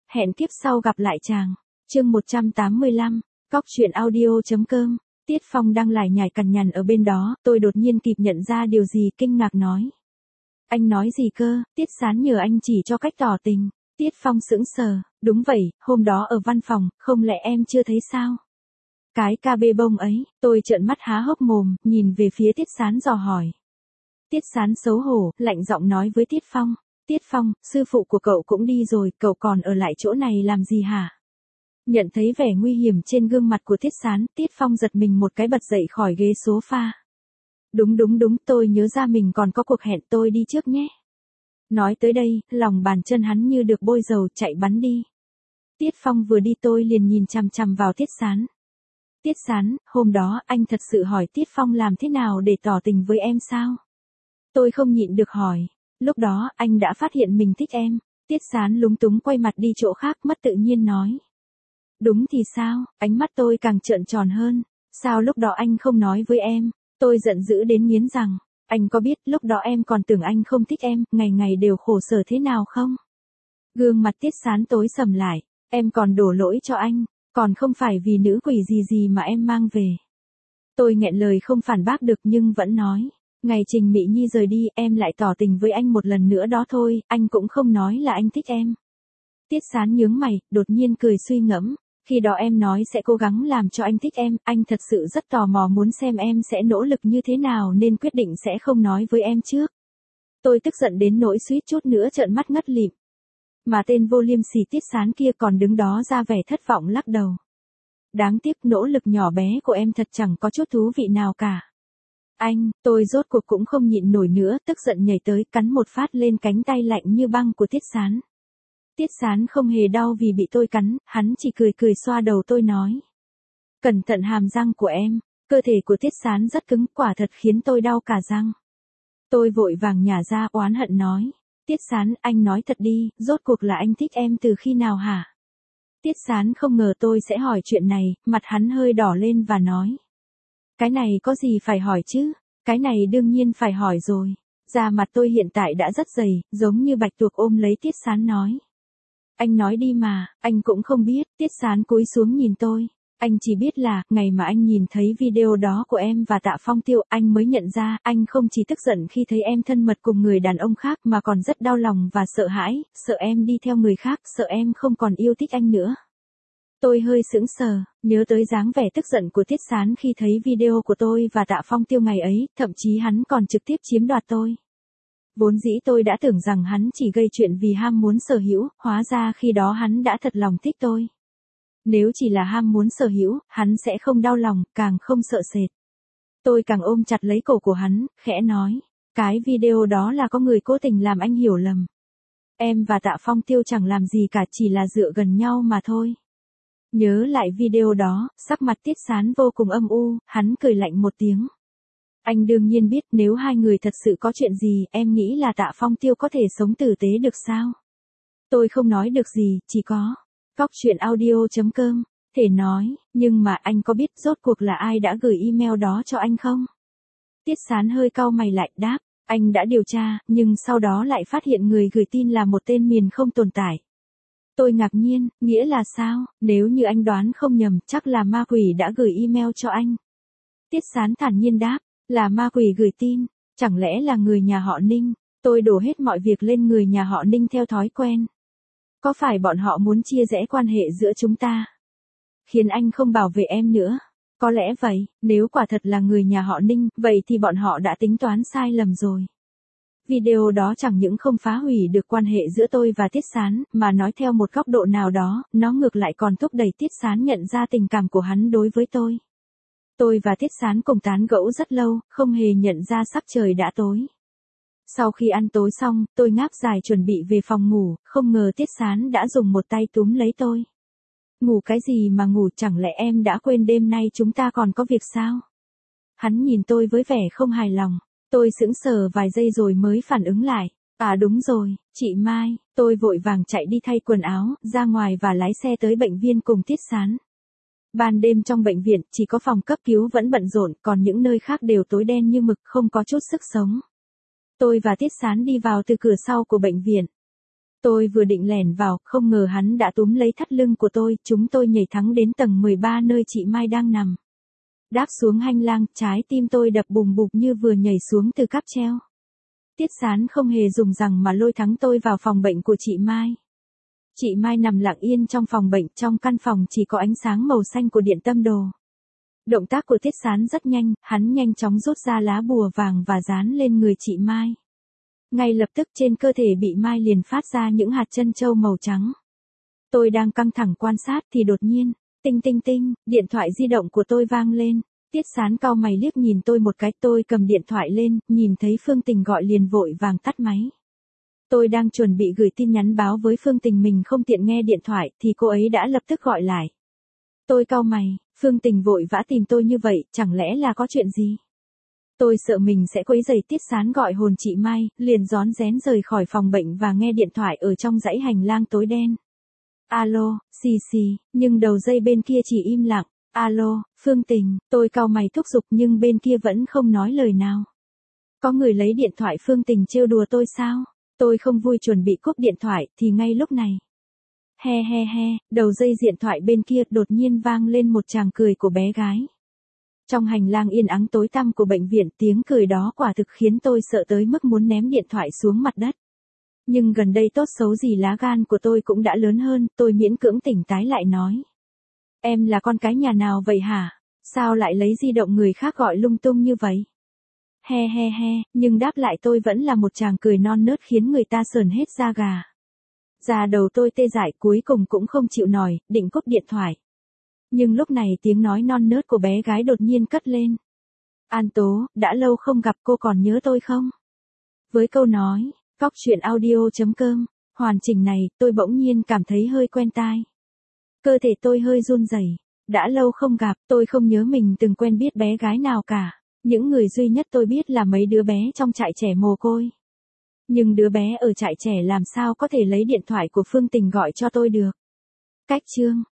Hẹn kiếp sau gặp lại chàng. Chương 185, Cóc truyện audio.com. Tiết Phong đang lải nhải cằn nhằn ở bên đó, tôi đột nhiên kịp nhận ra điều gì, kinh ngạc nói. Anh nói gì cơ? Tiết Sán nhờ anh chỉ cho cách tỏ tình. Tiết Phong sững sờ, đúng vậy, hôm đó ở văn phòng, không lẽ em chưa thấy sao? Cái ca bê bông ấy, tôi trợn mắt há hốc mồm, nhìn về phía Tiết Sán dò hỏi. Tiết Sán xấu hổ, lạnh giọng nói với Tiết Phong. Tiết Phong, sư phụ của cậu cũng đi rồi, cậu còn ở lại chỗ này làm gì hả? Nhận thấy vẻ nguy hiểm trên gương mặt của Tiết Sán, Tiết Phong giật mình một cái bật dậy khỏi ghế sofa. Đúng, tôi nhớ ra mình còn có cuộc hẹn, tôi đi trước nhé. Nói tới đây, lòng bàn chân hắn như được bôi dầu, chạy bắn đi. Tiết Phong vừa đi tôi liền nhìn chằm chằm vào Tiết Sán. Tiết Sán, hôm đó anh thật sự hỏi Tiết Phong làm thế nào để tỏ tình với em sao? Tôi không nhịn được hỏi. Lúc đó, anh đã phát hiện mình thích em. Tiết Sán lúng túng quay mặt đi chỗ khác, mất tự nhiên nói. Đúng thì sao? Ánh mắt tôi càng trợn tròn hơn. Sao lúc đó anh không nói với em? Tôi giận dữ đến nghiến răng. Anh có biết lúc đó em còn tưởng anh không thích em, ngày ngày đều khổ sở thế nào không? Gương mặt Tiết Sán tối sầm lại. Em còn đổ lỗi cho anh. Còn không phải vì nữ quỷ gì mà em mang về. Tôi nghẹn lời không phản bác được nhưng vẫn nói. Ngày Trình Mị Nhi rời đi, em lại tỏ tình với anh một lần nữa đó thôi, anh cũng không nói là anh thích em. Tiết Sán nhướng mày, đột nhiên cười suy ngẫm. Khi đó em nói sẽ cố gắng làm cho anh thích em, anh thật sự rất tò mò muốn xem em sẽ nỗ lực như thế nào nên quyết định sẽ không nói với em trước. Tôi tức giận đến nỗi suýt chút nữa trợn mắt ngất lịm. Mà tên vô liêm sỉ Tiết Sán kia còn đứng đó ra vẻ thất vọng lắc đầu. Đáng tiếc nỗ lực nhỏ bé của em thật chẳng có chút thú vị nào cả. Anh, tôi rốt cuộc cũng không nhịn nổi nữa, tức giận nhảy tới cắn một phát lên cánh tay lạnh như băng của Tiết Sán. Tiết Sán không hề đau vì bị tôi cắn, hắn chỉ cười xoa đầu tôi nói. Cẩn thận hàm răng của em, cơ thể của Tiết Sán rất cứng, quả thật khiến tôi đau cả răng. Tôi vội vàng nhả ra oán hận nói. Tiết Sán, anh nói thật đi, rốt cuộc là anh thích em từ khi nào hả? Tiết Sán không ngờ tôi sẽ hỏi chuyện này, mặt hắn hơi đỏ lên và nói. Cái này có gì phải hỏi chứ, cái này đương nhiên phải hỏi rồi. Da mặt tôi hiện tại đã rất dày, giống như bạch tuộc ôm lấy Tiết Sán nói. Anh nói đi mà, anh cũng không biết. Tiết Sán cúi xuống nhìn tôi. Anh chỉ biết là, ngày mà anh nhìn thấy video đó của em và Tạ Phong Tiêu, anh mới nhận ra, anh không chỉ tức giận khi thấy em thân mật cùng người đàn ông khác mà còn rất đau lòng và sợ hãi, sợ em đi theo người khác, sợ em không còn yêu thích anh nữa. Tôi hơi sững sờ, nhớ tới dáng vẻ tức giận của Tiết Sán khi thấy video của tôi và Tạ Phong Tiêu ngày ấy, thậm chí hắn còn trực tiếp chiếm đoạt tôi. Vốn dĩ tôi đã tưởng rằng hắn chỉ gây chuyện vì ham muốn sở hữu, hóa ra khi đó hắn đã thật lòng thích tôi. Nếu chỉ là ham muốn sở hữu, hắn sẽ không đau lòng, càng không sợ sệt. Tôi càng ôm chặt lấy cổ của hắn, khẽ nói, cái video đó là có người cố tình làm anh hiểu lầm. Em và Tạ Phong Tiêu chẳng làm gì cả, chỉ là dựa gần nhau mà thôi. Nhớ lại video đó, sắc mặt Tiết Sán vô cùng âm u, hắn cười lạnh một tiếng. Anh đương nhiên biết nếu hai người thật sự có chuyện gì, em nghĩ là Tạ Phong Tiêu có thể sống tử tế được sao? Tôi không nói được gì, chỉ có. Cóc truyện audio.com, thể nói, nhưng mà anh có biết rốt cuộc là ai đã gửi email đó cho anh không? Tiết Sán hơi cau mày lại, đáp, anh đã điều tra, nhưng sau đó lại phát hiện người gửi tin là một tên miền không tồn tại. Tôi ngạc nhiên, nghĩa là sao? Nếu như anh đoán không nhầm, chắc là ma quỷ đã gửi email cho anh. Tiết Sán thản nhiên đáp, là ma quỷ gửi tin, chẳng lẽ là người nhà họ Ninh? Tôi đổ hết mọi việc lên người nhà họ Ninh theo thói quen. Có phải bọn họ muốn chia rẽ quan hệ giữa chúng ta? Khiến anh không bảo vệ em nữa? Có lẽ vậy, nếu quả thật là người nhà họ Ninh, vậy thì bọn họ đã tính toán sai lầm rồi. Video đó chẳng những không phá hủy được quan hệ giữa tôi và Tiết Sán, mà nói theo một góc độ nào đó, nó ngược lại còn thúc đẩy Tiết Sán nhận ra tình cảm của hắn đối với tôi. Tôi và Tiết Sán cùng tán gẫu rất lâu, không hề nhận ra sắp trời đã tối. Sau khi ăn tối xong, tôi ngáp dài chuẩn bị về phòng ngủ, không ngờ Tiết Sán đã dùng một tay túm lấy tôi. Ngủ cái gì mà ngủ, chẳng lẽ em đã quên đêm nay chúng ta còn có việc sao? Hắn nhìn tôi với vẻ không hài lòng. Tôi sững sờ vài giây rồi mới phản ứng lại. À đúng rồi, chị Mai. Tôi vội vàng chạy đi thay quần áo, ra ngoài và lái xe tới bệnh viện cùng Tiết Sán. Ban đêm trong bệnh viện, chỉ có phòng cấp cứu vẫn bận rộn, còn những nơi khác đều tối đen như mực, không có chút sức sống. Tôi và Tiết Sán đi vào từ cửa sau của bệnh viện. Tôi vừa định lẻn vào, không ngờ hắn đã túm lấy thắt lưng của tôi, chúng tôi nhảy thẳng đến tầng 13 nơi chị Mai đang nằm. Đáp xuống hành lang, trái tim tôi đập bùng bục như vừa nhảy xuống từ cáp treo. Tiết Sán không hề dùng rằng mà lôi thắng tôi vào phòng bệnh của chị Mai. Chị Mai nằm lặng yên trong phòng bệnh, trong căn phòng chỉ có ánh sáng màu xanh của điện tâm đồ. Động tác của Tiết Sán rất nhanh, hắn nhanh chóng rút ra lá bùa vàng và dán lên người chị Mai. Ngay lập tức trên cơ thể bị Mai liền phát ra những hạt trân châu màu trắng. Tôi đang căng thẳng quan sát thì đột nhiên, tinh tinh tinh, điện thoại di động của tôi vang lên. Tiết Sán cau mày liếc nhìn tôi một cái, tôi cầm điện thoại lên, nhìn thấy Phương Tình gọi liền vội vàng tắt máy. Tôi đang chuẩn bị gửi tin nhắn báo với Phương Tình mình không tiện nghe điện thoại thì cô ấy đã lập tức gọi lại. Tôi cau mày, Phương Tình vội vã tìm tôi như vậy, chẳng lẽ là có chuyện gì? Tôi sợ mình sẽ quấy rầy Tiết Sán gọi hồn chị Mai, liền rón rén rời khỏi phòng bệnh và nghe điện thoại ở trong dãy hành lang tối đen. Alo, xì xì, nhưng đầu dây bên kia chỉ im lặng. Alo, Phương Tình, tôi cau mày thúc giục nhưng bên kia vẫn không nói lời nào. Có người lấy điện thoại Phương Tình trêu đùa tôi sao? Tôi không vui chuẩn bị cúp điện thoại thì ngay lúc này. He he he, đầu dây điện thoại bên kia đột nhiên vang lên một tràng cười của bé gái. Trong hành lang yên ắng tối tăm của bệnh viện, tiếng cười đó quả thực khiến tôi sợ tới mức muốn ném điện thoại xuống mặt đất. Nhưng gần đây tốt xấu gì lá gan của tôi cũng đã lớn hơn, tôi miễn cưỡng tỉnh táo lại nói. Em là con cái nhà nào vậy hả? Sao lại lấy di động người khác gọi lung tung như vậy? He he he, nhưng đáp lại tôi vẫn là một tràng cười non nớt khiến người ta sởn hết da gà. Da đầu tôi tê dại, cuối cùng cũng không chịu nổi, định cúp điện thoại. Nhưng lúc này tiếng nói non nớt của bé gái đột nhiên cất lên. An Tố, đã lâu không gặp, cô còn nhớ tôi không? Với câu nói, coctruyện.audio.com, hoàn chỉnh này, tôi bỗng nhiên cảm thấy hơi quen tai. Cơ thể tôi hơi run rẩy. Đã lâu không gặp, tôi không nhớ mình từng quen biết bé gái nào cả. Những người duy nhất tôi biết là mấy đứa bé trong trại trẻ mồ côi. Nhưng đứa bé ở trại trẻ làm sao có thể lấy điện thoại của Phương Tình gọi cho tôi được. Cách chương